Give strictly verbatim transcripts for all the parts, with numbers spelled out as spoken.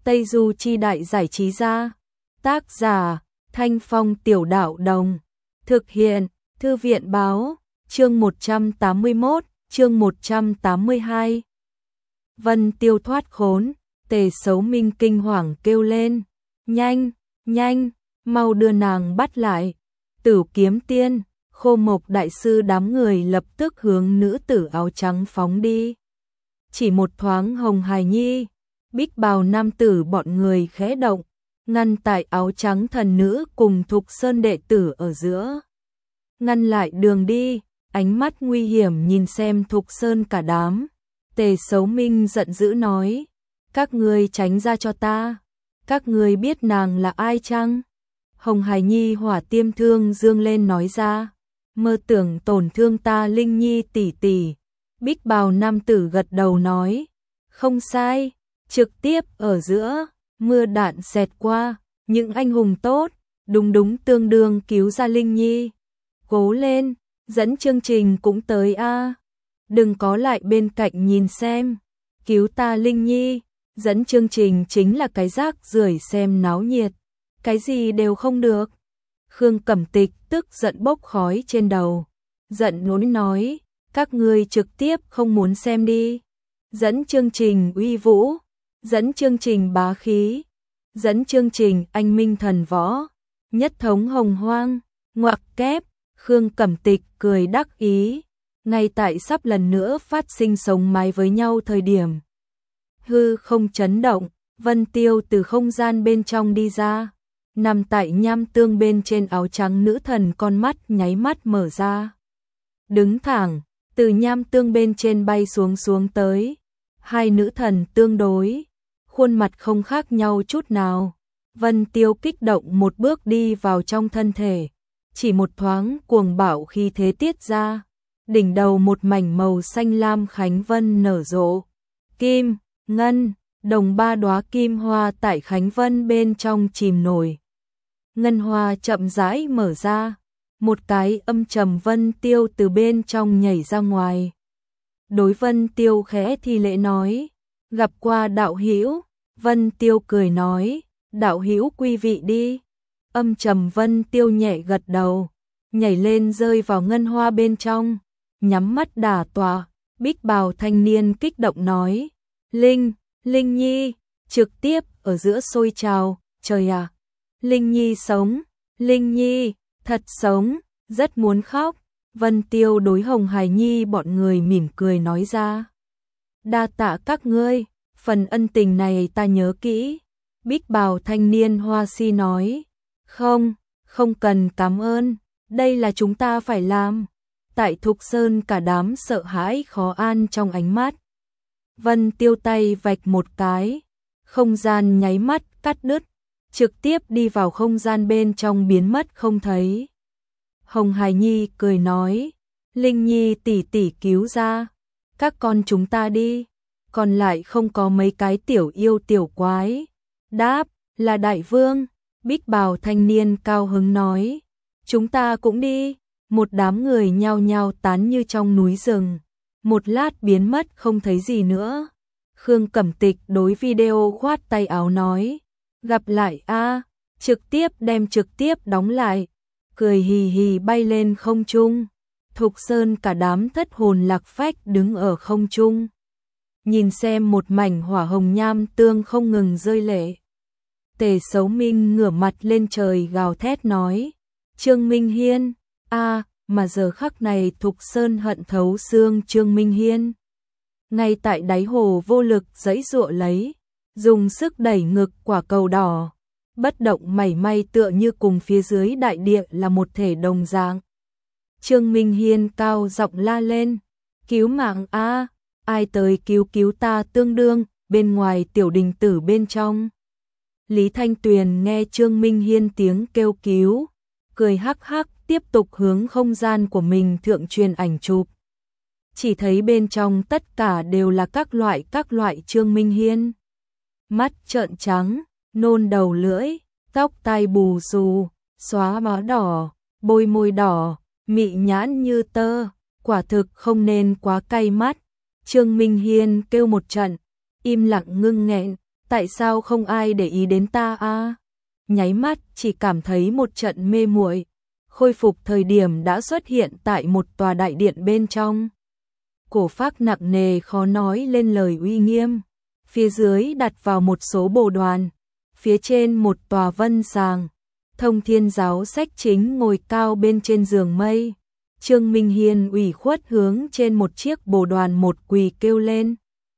Tây Du Chi Đại Giải Trí Gia. Tác giả Thanh Phong Tiểu Đạo Đồng. Thực hiện Thư viện Báo. Chương một trăm tám mươi mốt, chương một trăm tám mươi hai. Vân Tiêu thoát khốn, Tề Sấu Minh kinh hoàng kêu lên, nhanh, nhanh, mau đưa nàng bắt lại. Tử Kiếm Tiên, Khô Mộc đại sư đám người lập tức hướng nữ tử áo trắng phóng đi. Chỉ một thoáng Hồng Hải Nhi, Bích Bào nam tử bọn người khẽ động, ngăn tại áo trắng thần nữ cùng Thục Sơn đệ tử ở giữa. Ngăn lại đường đi, ánh mắt nguy hiểm nhìn xem Thục Sơn cả đám. Tề Sấu Minh giận dữ nói, các ngươi tránh ra cho ta, các ngươi biết nàng là ai chăng? Hồng Hải Nhi hỏa tiêm thương dương lên nói ra, mơ tưởng tổn thương ta Linh Nhi tỷ tỷ. Bích Bào nam tử gật đầu nói, không sai, trực tiếp ở giữa, mưa đạn xẹt qua, những anh hùng tốt, đúng đúng tương đương cứu ra Linh Nhi. Cố lên, dẫn chương trình cũng tới a. Đừng có lại bên cạnh nhìn xem, cứu ta Linh Nhi, dẫn chương trình chính là cái rác rưởi xem náo nhiệt, cái gì đều không được. Khương Cẩm Tịch tức giận bốc khói trên đầu, giận nỗi nói, các ngươi trực tiếp không muốn xem đi. Dẫn chương trình uy vũ, dẫn chương trình bá khí, dẫn chương trình anh minh thần võ, nhất thống hồng hoang, ngoặc kép. Khương Cẩm Tịch cười đắc ý, ngay tại sắp lần nữa phát sinh sống mái với nhau thời điểm. Hư không chấn động, Vân Tiêu từ không gian bên trong đi ra, nằm tại nham tương bên trên áo trắng nữ thần con mắt nháy mắt mở ra. Đứng thẳng, từ nham tương bên trên bay xuống xuống tới, hai nữ thần tương đối, khuôn mặt không khác nhau chút nào. Vân Tiêu kích động một bước đi vào trong thân thể, chỉ một thoáng cuồng bạo khi thế tiết ra, đỉnh đầu một mảnh màu xanh lam khánh vân nở rộ, kim, ngân, đồng ba đóa kim hoa tại khánh vân bên trong chìm nổi. Ngân hoa chậm rãi mở ra, một cái âm trầm Vân Tiêu từ bên trong nhảy ra ngoài. Đối Vân Tiêu khẽ thi lễ nói, gặp qua đạo hữu. Vân Tiêu cười nói, đạo hữu quý vị đi. Âm trầm Vân Tiêu nhẹ gật đầu, nhảy lên rơi vào ngân hoa bên trong, nhắm mắt đả tọa. Bích Bào thanh niên kích động nói, Linh, Linh Nhi, trực tiếp ở giữa sôi trào, trời à, Linh Nhi sống, Linh Nhi, thật sống, rất muốn khóc. Vân Tiêu đối Hồng Hải Nhi bọn người mỉm cười nói ra, đa tạ các ngươi, phần ân tình này ta nhớ kỹ. Bích Bào thanh niên hoa si nói, không, không cần cảm ơn, đây là chúng ta phải làm. Tại Thục Sơn cả đám sợ hãi khó an trong ánh mắt. Vân Tiêu tay vạch một cái, không gian nháy mắt cắt đứt, trực tiếp đi vào không gian bên trong biến mất không thấy. Hồng Hải Nhi cười nói, Linh Nhi tỷ tỷ cứu ra, các con chúng ta đi, còn lại không có mấy cái tiểu yêu tiểu quái. Đáp, là đại vương. Bích Bào thanh niên cao hứng nói, chúng ta cũng đi. Một đám người nhao nhao tán như trong núi rừng, một lát biến mất không thấy gì nữa. Khương Cẩm Tịch đối video khoát tay áo nói, gặp lại a, trực tiếp đem trực tiếp đóng lại, cười hì hì bay lên không trung. Thục Sơn cả đám thất hồn lạc phách đứng ở không trung, nhìn xem một mảnh hỏa hồng nham tương không ngừng rơi lệ. Tề Sấu Minh ngửa mặt lên trời gào thét nói, Trương Minh Hiên, a, mà giờ khắc này Thục Sơn hận thấu xương Trương Minh Hiên. Ngay tại đáy hồ vô lực giãy giụa lấy, dùng sức đẩy ngực quả cầu đỏ, bất động mảy may tựa như cùng phía dưới đại địa là một thể đồng dạng. Trương Minh Hiên cao giọng la lên, cứu mạng a, ai tới cứu cứu ta tương đương, bên ngoài tiểu đình tử bên trong. Lý Thanh Tuyền nghe Trương Minh Hiên tiếng kêu cứu, cười hắc hắc tiếp tục hướng không gian của mình thượng truyền ảnh chụp. Chỉ thấy bên trong tất cả đều là các loại các loại Trương Minh Hiên. Mắt trợn trắng, nôn đầu lưỡi, tóc tai bù xù, xóa má đỏ, bôi môi đỏ, mị nhãn như tơ, quả thực không nên quá cay mắt. Trương Minh Hiên kêu một trận, im lặng ngưng nghẹn, Tại sao không ai để ý đến ta a? Nháy mắt chỉ cảm thấy một trận mê muội. Khôi phục thời điểm đã xuất hiện tại một tòa đại điện bên trong. Cổ phác nặng nề khó nói lên lời uy nghiêm. Phía dưới đặt vào một số bồ đoàn. Phía trên một tòa vân sàng. Thông Thiên Giáo Sách Chính ngồi cao bên trên giường mây. Trương Minh Hiên ủy khuất hướng trên một chiếc bồ đoàn một quỳ kêu lên.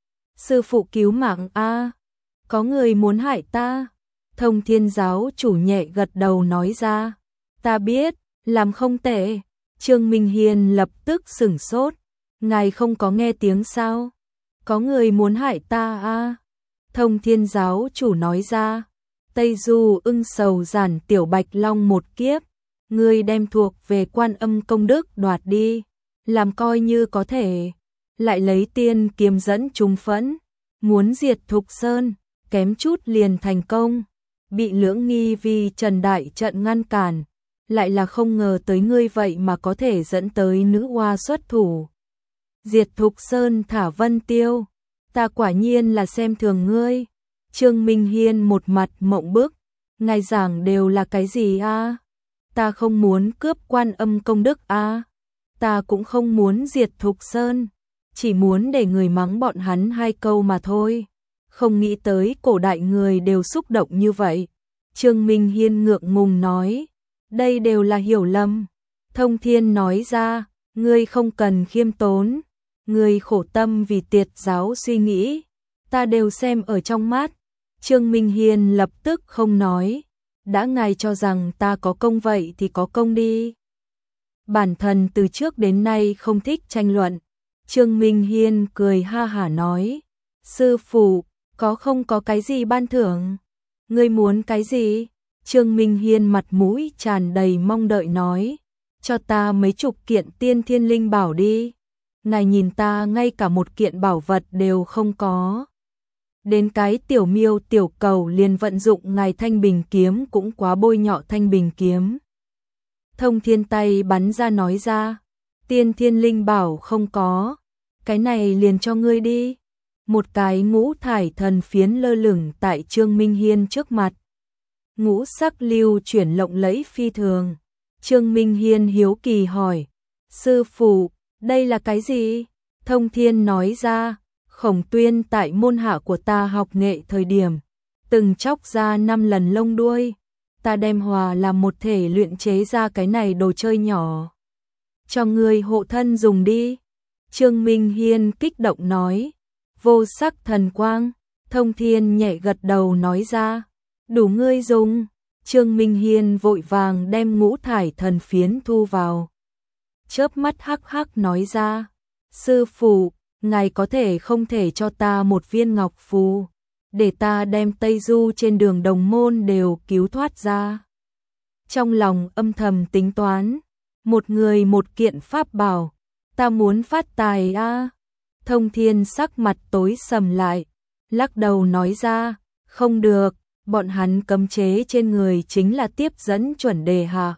Sư phụ cứu mạng a, có người muốn hại ta. Thông Thiên Giáo chủ nhẹ gật đầu nói ra. Ta biết, làm không tệ. Trương Minh Hiên lập tức sửng sốt. Ngài không có nghe tiếng sao? Có người muốn hại ta a. Thông Thiên Giáo chủ nói ra. Tây Du ưng sầu giản tiểu bạch long một kiếp. Ngươi đem thuộc về Quan Âm công đức đoạt đi. Làm coi như có thể. Lại lấy tiên kiếm dẫn chúng phẫn. Muốn diệt Thục Sơn. Kém chút liền thành công. Bị Lưỡng Nghi vì Trần Đại Trận ngăn cản. Lại là không ngờ tới ngươi vậy mà có thể dẫn tới nữ hoa xuất thủ. Diệt Thục Sơn thả Vân Tiêu. Ta quả nhiên là xem thường ngươi. Trương Minh Hiên một mặt mộng bức. Ngài giảng đều là cái gì a? Ta không muốn cướp Quan Âm công đức a. Ta cũng không muốn diệt Thục Sơn. Chỉ muốn để người mắng bọn hắn hai câu mà thôi. Không nghĩ tới cổ đại người đều xúc động như vậy. Trương Minh Hiên ngượng ngùng nói. Đây đều là hiểu lầm. Thông Thiên nói ra. Ngươi không cần khiêm tốn. Ngươi khổ tâm vì tiệt giáo suy nghĩ. Ta đều xem ở trong mắt. Trương Minh Hiên lập tức không nói. Đã ngài cho rằng ta có công vậy thì có công đi. Bản thân từ trước đến nay không thích tranh luận. Trương Minh Hiên cười ha hả nói. Sư phụ, có không có cái gì ban thưởng? Ngươi muốn cái gì? Trương Minh Hiên mặt mũi tràn đầy mong đợi nói. Cho ta mấy chục kiện tiên thiên linh bảo đi. Ngài nhìn ta ngay cả một kiện bảo vật đều không có. Đến cái tiểu miêu tiểu cầu liền vận dụng ngài thanh bình kiếm cũng quá bôi nhọ thanh bình kiếm. Thông Thiên tay bắn ra nói ra. Tiên thiên linh bảo không có. Cái này liền cho ngươi đi. Một cái ngũ thải thần phiến lơ lửng tại Trương Minh Hiên trước mặt. Ngũ sắc lưu chuyển lộng lẫy phi thường. Trương Minh Hiên hiếu kỳ hỏi. Sư phụ, đây là cái gì? Thông Thiên nói ra. Khổng Tuyên tại môn hạ của ta học nghệ thời điểm. Từng chóc ra năm lần lông đuôi. Ta đem hòa làm một thể luyện chế ra cái này đồ chơi nhỏ. Cho ngươi hộ thân dùng đi. Trương Minh Hiên kích động nói. Vô sắc thần quang. Thông Thiên nhẹ gật đầu nói ra. Đủ ngươi dùng. Trương Minh Hiên vội vàng đem ngũ thải thần phiến thu vào. Chớp mắt hắc hắc nói ra. Sư phụ, ngài có thể không thể cho ta một viên ngọc phù. Để ta đem Tây Du trên đường Đồng Môn đều cứu thoát ra. Trong lòng âm thầm tính toán. Một người một kiện pháp bảo. Ta muốn phát tài a. Thông Thiên sắc mặt tối sầm lại. Lắc đầu nói ra. Không được, bọn hắn cấm chế trên người chính là tiếp dẫn chuẩn đề hạ.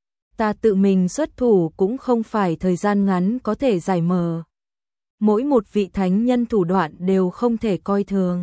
Ta tự mình xuất thủ cũng không phải thời gian ngắn có thể giải mở. Mỗi một vị thánh nhân thủ đoạn đều không thể coi thường.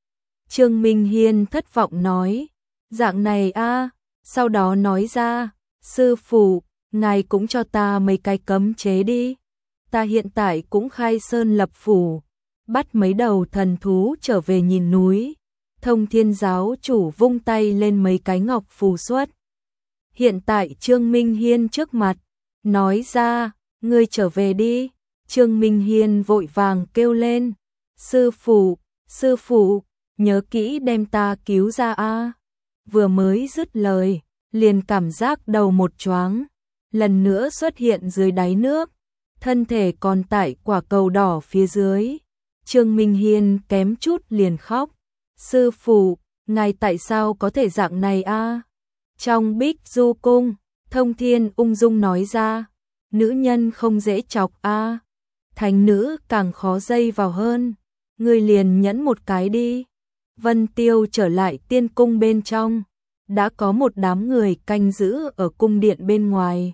Trương Minh Hiên thất vọng nói. Dạng này a. Sau đó nói ra. Sư phụ, ngài cũng cho ta mấy cái cấm chế đi. Ta hiện tại cũng khai sơn lập phủ. Bắt mấy đầu thần thú trở về nhìn núi. Thông Thiên Giáo chủ vung tay lên mấy cái ngọc phù xuất. Hiện tại Trương Minh Hiên trước mặt. Nói ra, ngươi trở về đi. Trương Minh Hiên vội vàng kêu lên. Sư phụ, sư phụ, nhớ kỹ đem ta cứu ra a. Vừa mới dứt lời, liền cảm giác đầu một choáng. Lần nữa xuất hiện dưới đáy nước. Thân thể còn tại quả cầu đỏ phía dưới. Trương Minh Hiên kém chút liền khóc. Sư phụ, ngài tại sao có thể dạng này a? Trong Bích Du Cung, Thông Thiên ung dung nói ra. Nữ nhân không dễ chọc a. Thánh nữ càng khó dây vào hơn. Ngươi liền nhẫn một cái đi. Vân Tiêu trở lại tiên cung bên trong. Đã có một đám người canh giữ ở cung điện bên ngoài.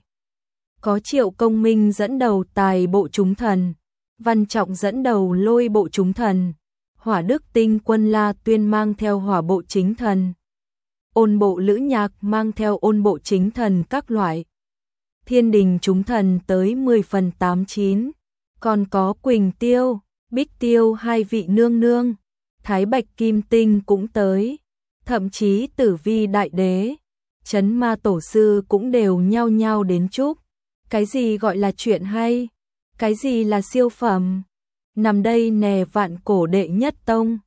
Có Triệu Công Minh dẫn đầu tài bộ chúng thần. Văn Trọng dẫn đầu lôi bộ chúng thần. Hỏa Đức Tinh Quân La Tuyên mang theo hỏa bộ chính thần, Ôn bộ Lữ Nhạc mang theo ôn bộ chính thần các loại. Thiên đình chúng thần tới mười phần tám chín, còn có Quỳnh Tiêu, Bích Tiêu hai vị nương nương, Thái Bạch Kim Tinh cũng tới, thậm chí Tử Vi Đại Đế, Chấn Ma Tổ sư cũng đều nhao nhao đến chúc. Cái gì gọi là chuyện hay? Cái gì là siêu phẩm? Nằm đây nè vạn cổ đệ nhất tông.